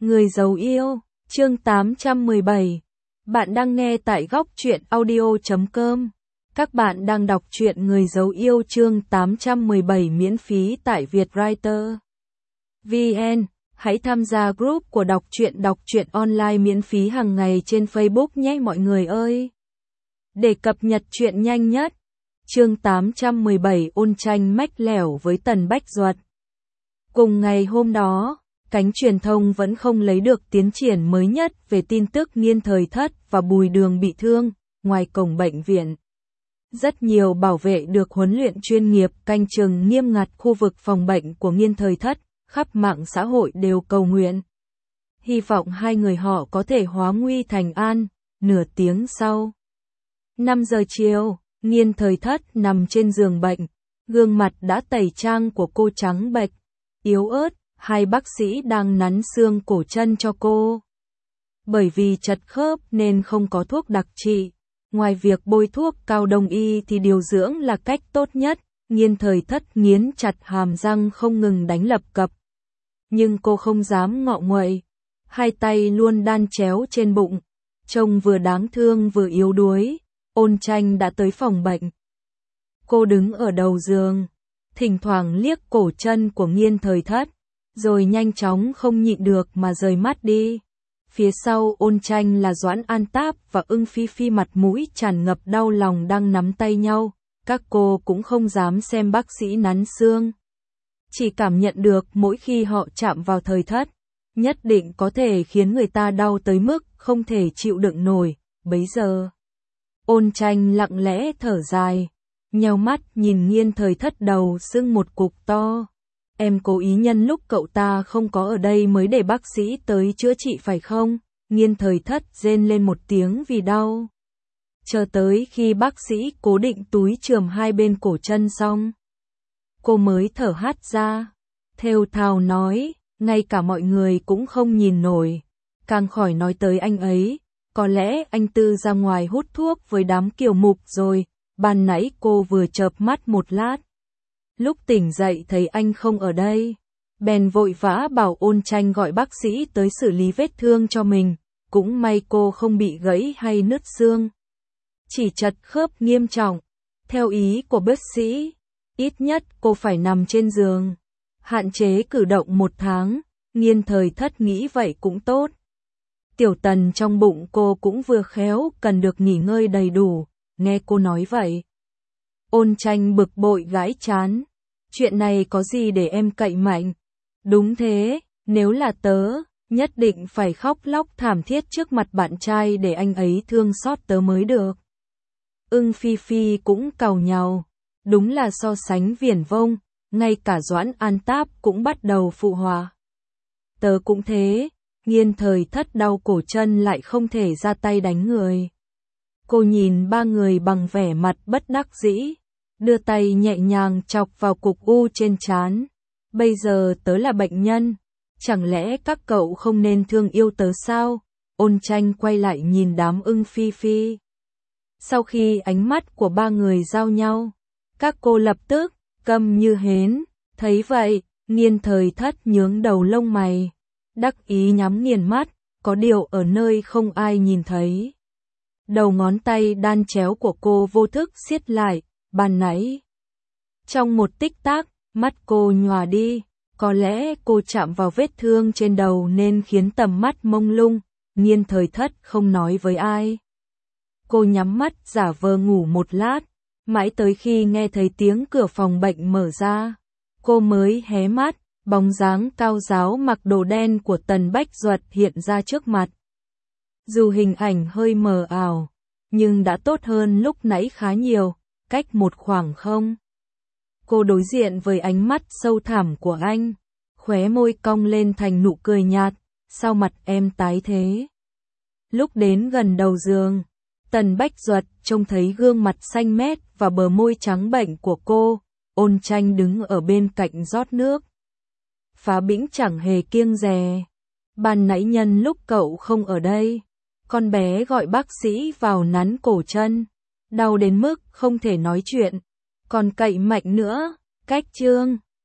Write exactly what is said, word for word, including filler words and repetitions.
Người giấu yêu, chương tám trăm mười bảy. Bạn đang nghe tại góc truyện audio chấm com. Các bạn đang đọc truyện Người giấu yêu chương tám trăm mười bảy miễn phí tại Vietwriter. vê en. Hãy tham gia group của đọc truyện đọc truyện online miễn phí hàng ngày trên Facebook nhé mọi người ơi. Để cập nhật truyện nhanh nhất. Chương tám trăm mười bảy ôn tranh mách lẻo với Tần Bách Duật. Cùng ngày hôm đó, cánh truyền thông vẫn không lấy được tiến triển mới nhất về tin tức Niên Thời Thất và Bùi Đường bị thương, ngoài cổng bệnh viện. Rất nhiều bảo vệ được huấn luyện chuyên nghiệp canh chừng nghiêm ngặt khu vực phòng bệnh của Niên Thời Thất, khắp mạng xã hội đều cầu nguyện. Hy vọng hai người họ có thể hóa nguy thành an. Nửa tiếng sau, năm giờ chiều, Niên Thời Thất nằm trên giường bệnh, gương mặt đã tẩy trang của cô trắng bệch, yếu ớt. Hai bác sĩ đang nắn xương cổ chân cho cô. Bởi vì chật khớp nên không có thuốc đặc trị. Ngoài việc bôi thuốc cao đông y thì điều dưỡng là cách tốt nhất. Niên Thời Thất nghiến chặt hàm răng không ngừng đánh lập cập. Nhưng cô không dám ngọ nguậy. Hai tay luôn đan chéo trên bụng. Trông vừa đáng thương vừa yếu đuối. Ôn Tranh đã tới phòng bệnh. Cô đứng ở đầu giường, thỉnh thoảng liếc cổ chân của Niên Thời Thất, rồi nhanh chóng không nhịn được mà rời mắt đi. Phía sau Ôn Tranh là Doãn An Táp và Ưng Phi Phi mặt mũi tràn ngập đau lòng đang nắm tay nhau. Các cô cũng không dám xem bác sĩ nắn xương. Chỉ cảm nhận được mỗi khi họ chạm vào Thời Thất, nhất định có thể khiến người ta đau tới mức không thể chịu đựng nổi. Bấy giờ, Ôn Tranh lặng lẽ thở dài, nheo mắt nhìn Niên Thời Thất đầu sưng một cục to. Em cố ý nhân lúc cậu ta không có ở đây mới để bác sĩ tới chữa trị phải không? Niên Thời Thất rên lên một tiếng vì đau. Chờ tới khi bác sĩ cố định túi chườm hai bên cổ chân xong, cô mới thở hắt ra, thều thào nói, ngay cả mọi người cũng không nhìn nổi. Càng khỏi nói tới anh ấy, có lẽ anh Tư ra ngoài hút thuốc với đám kiều mục rồi. Ban nãy cô vừa chợp mắt một lát, lúc tỉnh dậy thấy anh không ở đây, bèn vội vã bảo Ôn Tranh gọi bác sĩ tới xử lý vết thương cho mình. Cũng may cô không bị gãy hay nứt xương, chỉ chật khớp nghiêm trọng. Theo ý của bác sĩ, ít nhất cô phải nằm trên giường, hạn chế cử động một tháng. Niên Thời Thất nghĩ vậy cũng tốt. Tiểu Tần trong bụng cô cũng vừa khéo cần được nghỉ ngơi đầy đủ. Nghe cô nói vậy, Ôn Tranh bực bội gãi chán. Chuyện này có gì để em cậy mạnh? Đúng thế, nếu là tớ, nhất định phải khóc lóc thảm thiết trước mặt bạn trai để anh ấy thương xót tớ mới được. Ưng Phi Phi cũng càu nhàu. Đúng là so sánh viển vông, ngay cả Doãn An Táp cũng bắt đầu phụ họa. Tớ cũng thế, Niên Thời Thất đau cổ chân lại không thể ra tay đánh người. Cô nhìn ba người bằng vẻ mặt bất đắc dĩ, đưa tay nhẹ nhàng chọc vào cục u trên trán. Bây giờ tớ là bệnh nhân, chẳng lẽ các cậu không nên thương yêu tớ sao? Ôn Tranh quay lại nhìn đám Ưng Phi Phi. Sau khi ánh mắt của ba người giao nhau, các cô lập tức câm như hến. Thấy vậy, Niên Thời Thất nhướng đầu lông mày, đắc ý nhắm nghiền mắt, có điều ở nơi không ai nhìn thấy. Đầu ngón tay đan chéo của cô vô thức siết lại. Ban nãy, trong một tích tắc, mắt cô nhòa đi. Có lẽ cô chạm vào vết thương trên đầu nên khiến tầm mắt mông lung. Niên Thời Thất không nói với ai. Cô nhắm mắt giả vờ ngủ một lát, mãi tới khi nghe thấy tiếng cửa phòng bệnh mở ra, cô mới hé mắt. Bóng dáng cao ráo mặc đồ đen của Tần Bách Duật hiện ra trước mặt. Dù hình ảnh hơi mờ ảo, nhưng đã tốt hơn lúc nãy khá nhiều, cách một khoảng không. Cô đối diện với ánh mắt sâu thẳm của anh, khóe môi cong lên thành nụ cười nhạt, sao mặt em tái thế? Lúc đến gần đầu giường, Tần Bách Duật trông thấy gương mặt xanh mét và bờ môi trắng bệnh của cô. Ôn Tranh đứng ở bên cạnh rót nước. Phá bĩnh chẳng hề kiêng dè. Ban nãy nhân lúc cậu không ở đây, con bé gọi bác sĩ vào nắn cổ chân, đau đến mức không thể nói chuyện, còn cậy mạnh nữa, cách chương.